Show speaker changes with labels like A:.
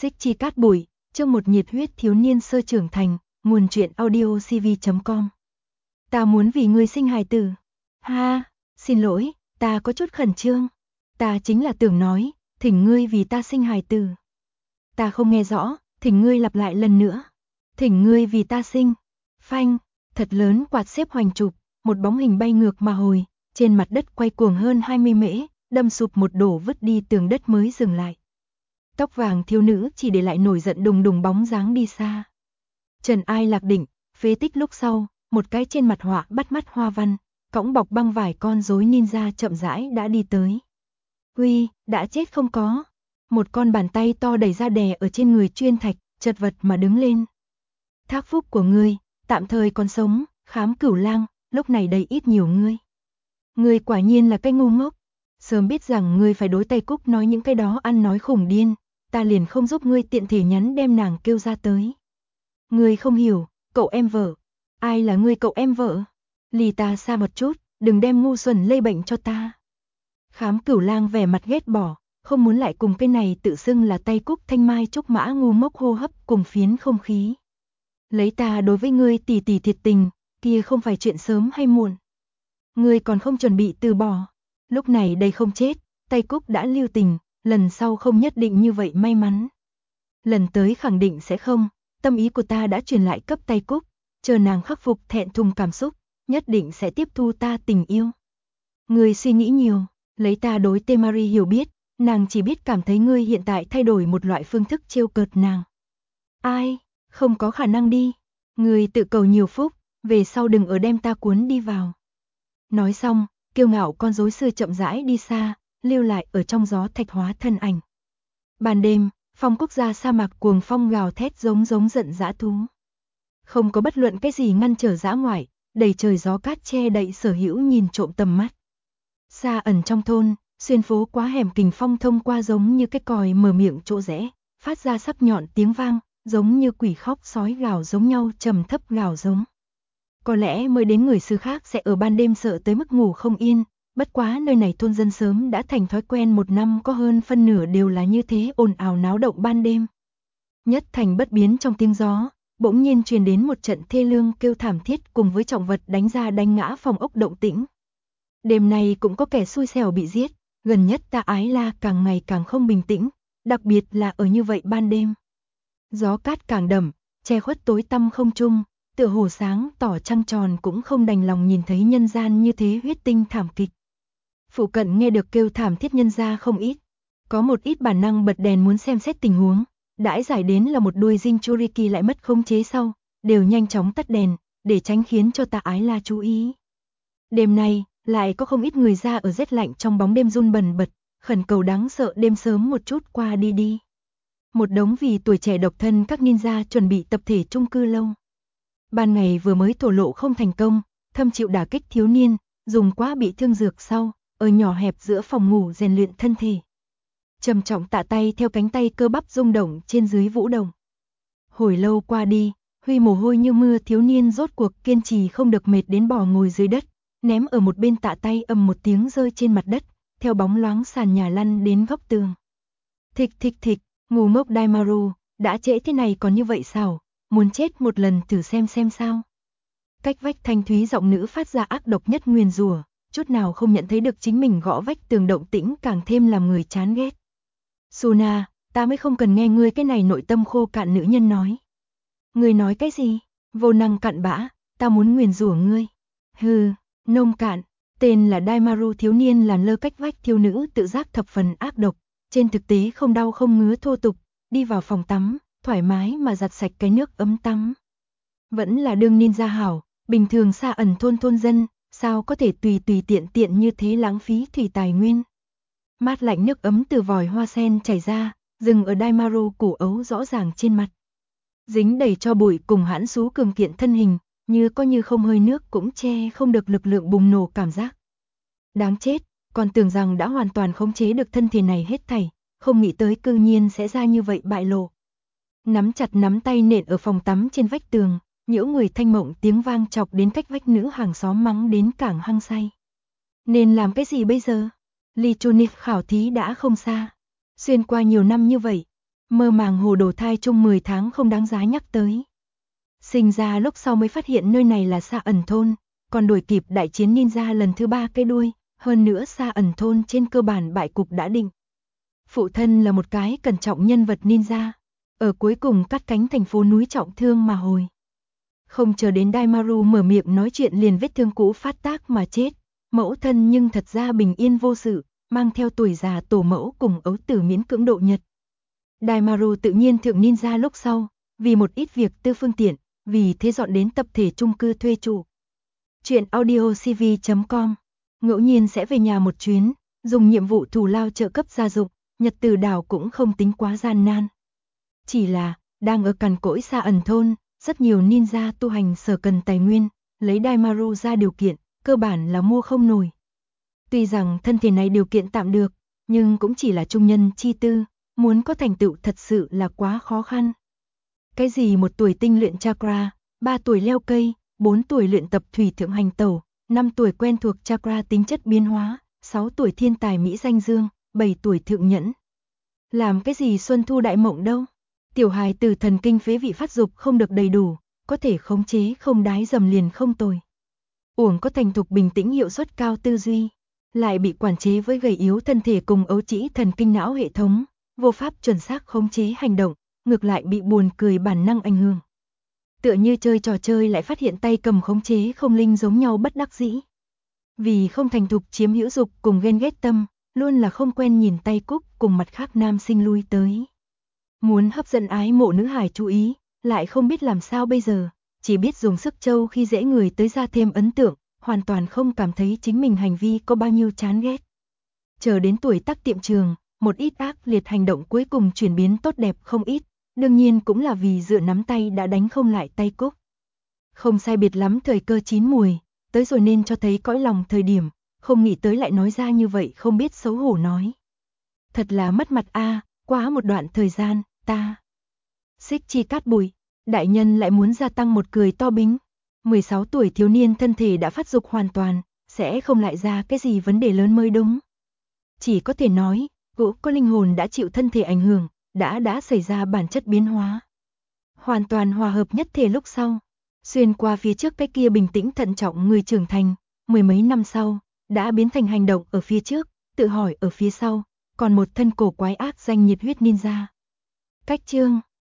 A: Xích chi cát bụi, chương một nhiệt huyết thiếu niên sơ trưởng thành, nguồn truyện audio cv.com. Ta muốn vì ngươi sinh hài tử. Ha, xin lỗi, ta có chút khẩn trương. Ta chính là tưởng nói, thỉnh ngươi vì ta sinh hài tử. Ta không nghe rõ, thỉnh ngươi lặp lại lần nữa. Thỉnh ngươi vì ta sinh. Phanh, thật lớn quạt xếp hoành chụp, một bóng hình bay ngược mà hồi, trên mặt đất quay cuồng hơn 20 mễ, đâm sụp một đổ vứt đi tường đất mới dừng lại. Tóc vàng thiếu nữ chỉ để lại nổi giận đùng đùng bóng dáng đi xa. Trần Ai Lạc Định, phế tích lúc sau, một cái trên mặt họa bắt mắt hoa văn, cõng bọc băng vải con rối ninja chậm rãi đã đi tới. Huy, đã chết không có. Một con bàn tay to đẩy ra đè ở trên người Chuyên Thạch, chật vật mà đứng lên. Thác phúc của ngươi, tạm thời còn sống, Khám Cửu Lang, lúc này đầy ít nhiều ngươi. Ngươi quả nhiên là cái ngu ngốc. Sớm biết rằng ngươi phải đối Tây Cúc nói những cái đó ăn nói khủng điên, ta liền không giúp ngươi tiện thể nhắn đem nàng kêu ra tới. Ngươi không hiểu, cậu em vợ. Ai là ngươi cậu em vợ? Lì ta xa một chút, đừng đem ngu xuẩn lây bệnh cho ta. Khám Cửu Lang vẻ mặt ghét bỏ, không muốn lại cùng cái này tự xưng là Tây Cúc thanh mai trúc mã ngu ngốc hô hấp cùng phiến không khí. Lấy ta đối với ngươi tỉ tỉ thiệt tình, kia không phải chuyện sớm hay muộn. Ngươi còn không chuẩn bị từ bỏ. Lúc này đây không chết, Tây Cúc đã lưu tình, lần sau không nhất định như vậy may mắn. Lần tới khẳng định sẽ không, tâm ý của ta đã truyền lại cấp Tây Cúc, chờ nàng khắc phục thẹn thùng cảm xúc, nhất định sẽ tiếp thu ta tình yêu. Ngươi suy nghĩ nhiều, lấy ta đối Temari hiểu biết, nàng chỉ biết cảm thấy ngươi hiện tại thay đổi một loại phương thức trêu cợt nàng. Ai, không có khả năng đi, ngươi tự cầu nhiều phúc, về sau đừng ở đem ta cuốn đi vào. Nói xong, kiêu ngạo con rối sư chậm rãi đi xa, lưu lại ở trong gió thạch hóa thân ảnh. Ban đêm, phong quốc gia sa mạc cuồng phong gào thét giống giận dã thú. Không có bất luận cái gì ngăn trở dã ngoại, đầy trời gió cát che đậy sở hữu nhìn trộm tầm mắt. Xa ẩn trong thôn, xuyên phố quá hẻm kình phong thông qua giống như cái còi mở miệng chỗ rẽ, phát ra sắc nhọn tiếng vang, giống như quỷ khóc sói gào giống nhau trầm thấp gào giống. Có lẽ mới đến người xứ khác sẽ ở ban đêm sợ tới mức ngủ không yên, bất quá nơi này thôn dân sớm đã thành thói quen, một năm có hơn phân nửa đều là như thế ồn ào náo động ban đêm. Nhất thành bất biến trong tiếng gió, bỗng nhiên truyền đến một trận thê lương kêu thảm thiết cùng với trọng vật đánh ra đánh ngã phòng ốc động tĩnh. Đêm nay cũng có kẻ xui xẻo bị giết, gần nhất Ta Ái La càng ngày càng không bình tĩnh, đặc biệt là ở như vậy ban đêm. Gió cát càng đậm, che khuất tối tăm không trung, tựa hồ sáng tỏ trăng tròn cũng không đành lòng nhìn thấy nhân gian như thế huyết tinh thảm kịch. Phụ cận nghe được kêu thảm thiết nhân ra không ít, có một ít bản năng bật đèn muốn xem xét tình huống, đãi giải đến là một đuôi Jinchuriki lại mất khống chế sau, đều nhanh chóng tắt đèn, để tránh khiến cho Ta Ái La chú ý. Đêm nay, lại có không ít người ra ở rét lạnh trong bóng đêm run bần bật, khẩn cầu đáng sợ đêm sớm một chút qua đi đi. Một đống vì tuổi trẻ độc thân các ninja chuẩn bị tập thể chung cư lâu. Ban ngày vừa mới thổ lộ không thành công, thâm chịu đả kích thiếu niên, dùng quá bị thương dược sau, ở nhỏ hẹp giữa phòng ngủ rèn luyện thân thể. Trầm trọng tạ tay theo cánh tay cơ bắp rung động trên dưới vũ động. Hồi lâu qua đi, Huy mồ hôi như mưa thiếu niên rốt cuộc kiên trì không được mệt đến bỏ ngồi dưới đất, ném ở một bên tạ tay ầm một tiếng rơi trên mặt đất, theo bóng loáng sàn nhà lăn đến góc tường. Thịch thịch thịch, ngu ngốc Daimaru, đã trễ thế này còn như vậy sao? Muốn chết một lần thử xem sao. Cách vách thanh thúy giọng nữ phát ra ác độc nhất nguyền rủa, chút nào không nhận thấy được chính mình gõ vách tường động tĩnh càng thêm làm người chán ghét. Suna, ta mới không cần nghe ngươi cái này nội tâm khô cạn nữ nhân nói. Ngươi nói cái gì? Vô năng cặn bã, ta muốn nguyền rủa ngươi. Hừ, nông cạn, tên là Daimaru thiếu niên làn lơ cách vách thiếu nữ tự giác thập phần ác độc, trên thực tế không đau không ngứa thô tục, đi vào phòng tắm, thoải mái mà giặt sạch cái nước ấm tắm. Vẫn là đương ninja hảo, bình thường xa ẩn thôn dân, sao có thể tùy tiện như thế lãng phí thủy tài nguyên. Mát lạnh nước ấm từ vòi hoa sen chảy ra, dừng ở Daimaru củ ấu rõ ràng trên mặt. Dính đầy cho bụi cùng hãn xú cường kiện thân hình, như có như không hơi nước cũng che không được lực lượng bùng nổ cảm giác. Đáng chết, còn tưởng rằng đã hoàn toàn khống chế được thân thể này hết thảy, không nghĩ tới cư nhiên sẽ ra như vậy bại lộ. Nắm chặt nắm tay nện ở phòng tắm trên vách tường, nhiễu người thanh mộng tiếng vang chọc đến cách vách nữ hàng xóm mắng đến cảng hăng say. Nên làm cái gì bây giờ? Lee Chunif khảo thí đã không xa. Xuyên qua nhiều năm như vậy, Mơ màng hồ đồ thai chung 10 tháng không đáng giá nhắc tới. Sinh ra lúc sau mới phát hiện nơi này là Sa Ẩn thôn, còn đuổi kịp đại chiến ninja lần thứ 3 cái đuôi, hơn nữa Sa Ẩn thôn trên cơ bản bại cục đã định. Phụ thân là một cái cẩn trọng nhân vật ninja, ở cuối cùng cắt cánh thành phố núi trọng thương mà hồi. Không chờ đến Daimaru mở miệng nói chuyện liền vết thương cũ phát tác mà chết, mẫu thân nhưng thật ra bình yên vô sự, mang theo tuổi già tổ mẫu cùng ấu tử miễn cưỡng độ nhật. Daimaru tự nhiên thượng ninja lúc sau, vì một ít việc tư phương tiện, vì thế dọn đến tập thể chung cư thuê trụ. Chuyện audiocv.com, ngẫu nhiên sẽ về nhà một chuyến, dùng nhiệm vụ thù lao trợ cấp gia dụng, nhật từ đảo cũng không tính quá gian nan. Chỉ là, đang ở cằn cỗi Sa Ẩn thôn, rất nhiều ninja tu hành sở cần tài nguyên, lấy Daimaru ra điều kiện, cơ bản là mua không nổi. Tuy rằng thân thể này điều kiện tạm được, nhưng cũng chỉ là trung nhân chi tư, muốn có thành tựu thật sự là quá khó khăn. Cái gì 1 tuổi tinh luyện chakra, 3 tuổi leo cây, 4 tuổi luyện tập thủy thượng hành tẩu, 5 tuổi quen thuộc chakra tính chất biến hóa, 6 tuổi thiên tài mỹ danh dương, 7 tuổi thượng nhẫn. Làm cái gì xuân thu đại mộng đâu. Tiểu hài tử thần kinh phế vị phát dục không được đầy đủ, có thể khống chế không đái dầm liền không tồi. Uổng có thành thục bình tĩnh hiệu suất cao tư duy, lại bị quản chế với gầy yếu thân thể cùng ấu trĩ thần kinh não hệ thống, vô pháp chuẩn xác khống chế hành động, ngược lại bị buồn cười bản năng ảnh hưởng. Tựa như chơi trò chơi lại phát hiện tay cầm khống chế không linh giống nhau bất đắc dĩ. Vì không thành thục chiếm hữu dục cùng ghen ghét tâm, luôn là không quen nhìn tay cúc cùng mặt khác nam sinh lui tới. Muốn hấp dẫn ái mộ nữ hải chú ý, lại không biết làm sao bây giờ, chỉ biết dùng sức trâu khi dễ người tới ra thêm ấn tượng, hoàn toàn không cảm thấy chính mình hành vi có bao nhiêu chán ghét. Chờ đến tuổi tác tiệm trường, một ít ác liệt hành động cuối cùng chuyển biến tốt đẹp không ít, đương nhiên cũng là vì dựa nắm tay đã đánh không lại tay cúc. Không sai biệt lắm thời cơ chín mùi, tới rồi nên cho thấy cõi lòng thời điểm, không nghĩ tới lại nói ra như vậy không biết xấu hổ nói. Thật là mất mặt a, quá một đoạn thời gian, ta. Xích chi cát bụi, đại nhân lại muốn gia tăng một cười to bính. 16 tuổi thiếu niên thân thể đã phát dục hoàn toàn, sẽ không lại ra cái gì vấn đề lớn mới đúng. Chỉ có thể nói, gỗ có linh hồn đã chịu thân thể ảnh hưởng, đã xảy ra bản chất biến hóa. Hoàn toàn hòa hợp nhất thể lúc sau, xuyên qua phía trước cái kia bình tĩnh thận trọng người trưởng thành, mười mấy năm sau, đã biến thành hành động ở phía trước, tự hỏi ở phía sau, còn một thân cổ quái ác danh nhiệt huyết ninja. Cách chương